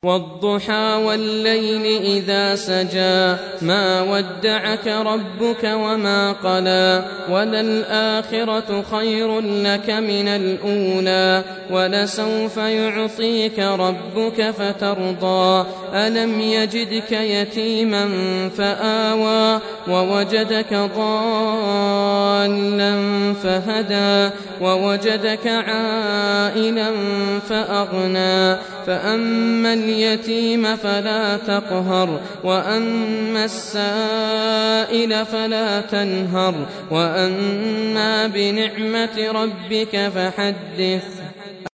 والضحى والليل إذا سجى ما ودعك ربك وما قلى وللآخرة خير لك من الأولى ولسوف يعطيك ربك فترضى ألم يجدك يتيما فآوى ووجدك ضالا فهدى ووجدك عائلا فأغنى فأما اليتيم فلا تقهر وأما السائل فلا تنهر وأما بنعمة ربك فحدث